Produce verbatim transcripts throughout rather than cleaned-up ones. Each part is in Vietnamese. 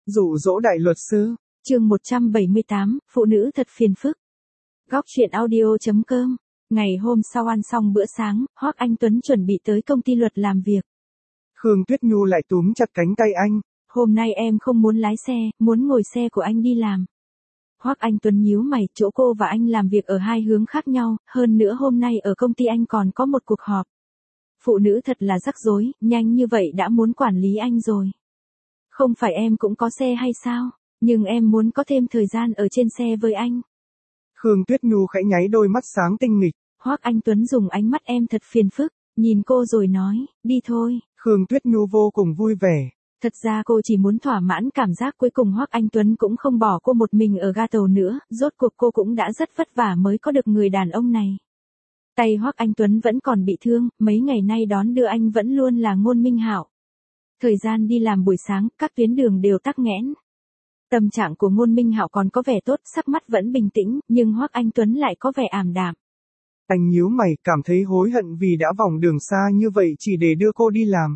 Dụ dỗ đại luật sư. Chương một trăm bảy mươi tám, phụ nữ thật phiền phức. Góc truyện audio chấm com. Ngày hôm sau ăn xong bữa sáng, Hoắc Anh Tuấn chuẩn bị tới công ty luật làm việc. Khương Tuyết Nhu lại túm chặt cánh tay anh. Hôm nay em không muốn lái xe, muốn ngồi xe của anh đi làm. Hoắc Anh Tuấn nhíu mày, chỗ cô và anh làm việc ở hai hướng khác nhau, hơn nữa hôm nay ở công ty anh còn có một cuộc họp. Phụ nữ thật là rắc rối, nhanh như vậy đã muốn quản lý anh rồi. Không phải em cũng có xe hay sao, nhưng em muốn có thêm thời gian ở trên xe với anh. Khương Tuyết Nhu khẽ nháy đôi mắt sáng tinh nghịch. Hoắc Anh Tuấn dùng ánh mắt em thật phiền phức, nhìn cô rồi nói, đi thôi. Khương Tuyết Nhu vô cùng vui vẻ. Thật ra cô chỉ muốn thỏa mãn cảm giác cuối cùng Hoắc Anh Tuấn cũng không bỏ cô một mình ở ga tàu nữa, rốt cuộc cô cũng đã rất vất vả mới có được người đàn ông này. Tay Hoắc Anh Tuấn vẫn còn bị thương, mấy ngày nay đón đưa anh vẫn luôn là Ngôn Minh Hạo. Thời gian đi làm buổi sáng, các tuyến đường đều tắc nghẽn. Tâm trạng của Ngôn Minh Hạo còn có vẻ tốt, sắc mắt vẫn bình tĩnh, nhưng Hoắc Anh Tuấn lại có vẻ ảm đạm. Anh nhíu mày, cảm thấy hối hận vì đã vòng đường xa như vậy chỉ để đưa cô đi làm.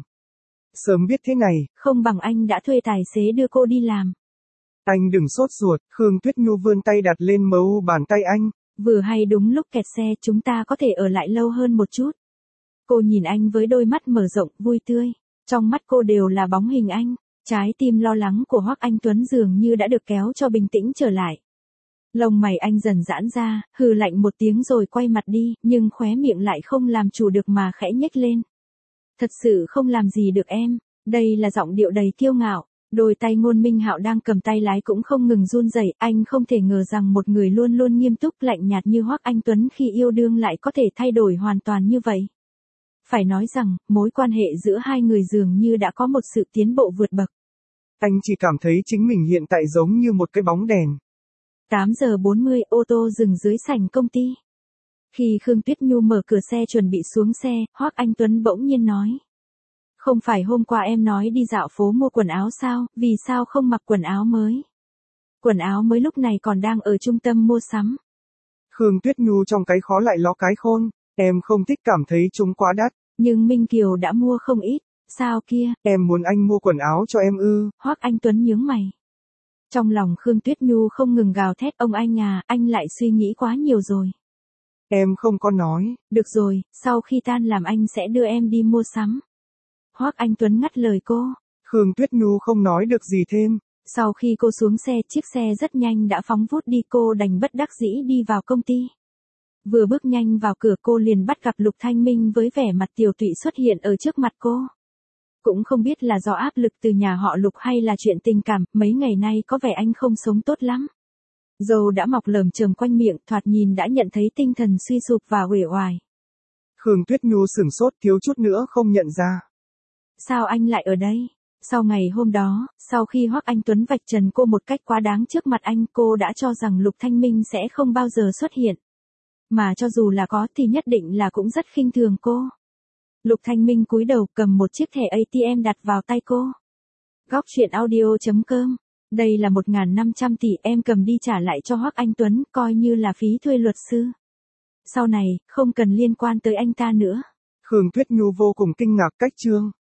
Sớm biết thế này, không bằng anh đã thuê tài xế đưa cô đi làm. Anh đừng sốt ruột, Khương Tuyết Nhu vươn tay đặt lên mấu bàn tay anh. Vừa hay đúng lúc kẹt xe, chúng ta có thể ở lại lâu hơn một chút. Cô nhìn anh với đôi mắt mở rộng, vui tươi. Trong mắt cô đều là bóng hình anh. Trái tim lo lắng của Hoắc Anh Tuấn dường như đã được kéo cho bình tĩnh trở lại. Lông mày anh dần giãn ra, hừ lạnh một tiếng rồi quay mặt đi, nhưng khóe miệng lại không làm chủ được mà khẽ nhếch lên. Thật sự không làm gì được em, đây là giọng điệu đầy kiêu ngạo. Đôi tay Ngôn Minh Hạo đang cầm tay lái cũng không ngừng run rẩy, anh không thể ngờ rằng một người luôn luôn nghiêm túc lạnh nhạt như Hoắc Anh Tuấn khi yêu đương lại có thể thay đổi hoàn toàn như vậy. Phải nói rằng, mối quan hệ giữa hai người dường như đã có một sự tiến bộ vượt bậc. Anh chỉ cảm thấy chính mình hiện tại giống như một cái bóng đèn. tám giờ bốn mươi, ô tô dừng dưới sảnh công ty. Khi Khương Tuyết Nhu mở cửa xe chuẩn bị xuống xe, Hoắc Anh Tuấn bỗng nhiên nói. Không phải hôm qua em nói đi dạo phố mua quần áo sao, vì sao không mặc quần áo mới? Quần áo mới lúc này còn đang ở trung tâm mua sắm. Khương Tuyết Nhu trong cái khó lại ló cái khôn, em không thích cảm thấy chúng quá đắt. Nhưng Minh Kiều đã mua không ít, sao kia? Em muốn anh mua quần áo cho em ư? Hoắc Anh Tuấn nhướng mày. Trong lòng Khương Tuyết Nhu không ngừng gào thét, ông anh à, anh lại suy nghĩ quá nhiều rồi. Em không có nói. Được rồi, sau khi tan làm anh sẽ đưa em đi mua sắm. Hoắc Anh Tuấn ngắt lời cô. Khương Tuyết Nhu không nói được gì thêm. Sau khi cô xuống xe, chiếc xe rất nhanh đã phóng vút đi, cô đành bất đắc dĩ đi vào công ty. Vừa bước nhanh vào cửa cô liền bắt gặp Lục Thanh Minh với vẻ mặt tiều tụy xuất hiện ở trước mặt cô. Cũng không biết là do áp lực từ nhà họ Lục hay là chuyện tình cảm, mấy ngày nay có vẻ anh không sống tốt lắm. Râu đã mọc lởm chởm quanh miệng, thoạt nhìn đã nhận thấy tinh thần suy sụp và uể oải. Khương Tuyết Nhu sửng sốt, thiếu chút nữa không nhận ra. Sao anh lại ở đây? Sau ngày hôm đó, sau khi Hoắc Anh Tuấn vạch trần cô một cách quá đáng trước mặt anh, cô đã cho rằng Lục Thanh Minh sẽ không bao giờ xuất hiện. Mà cho dù là có thì nhất định là cũng rất khinh thường cô. Lục Thanh Minh cúi đầu cầm một chiếc thẻ a tê em đặt vào tay cô. Góc truyện audio chấm com. Đây là một nghìn năm trăm tỷ, em cầm đi trả lại cho Hoắc Anh Tuấn, coi như là phí thuê luật sư. Sau này, không cần liên quan tới anh ta nữa. Khương Tuyết Nhu vô cùng kinh ngạc cách Trương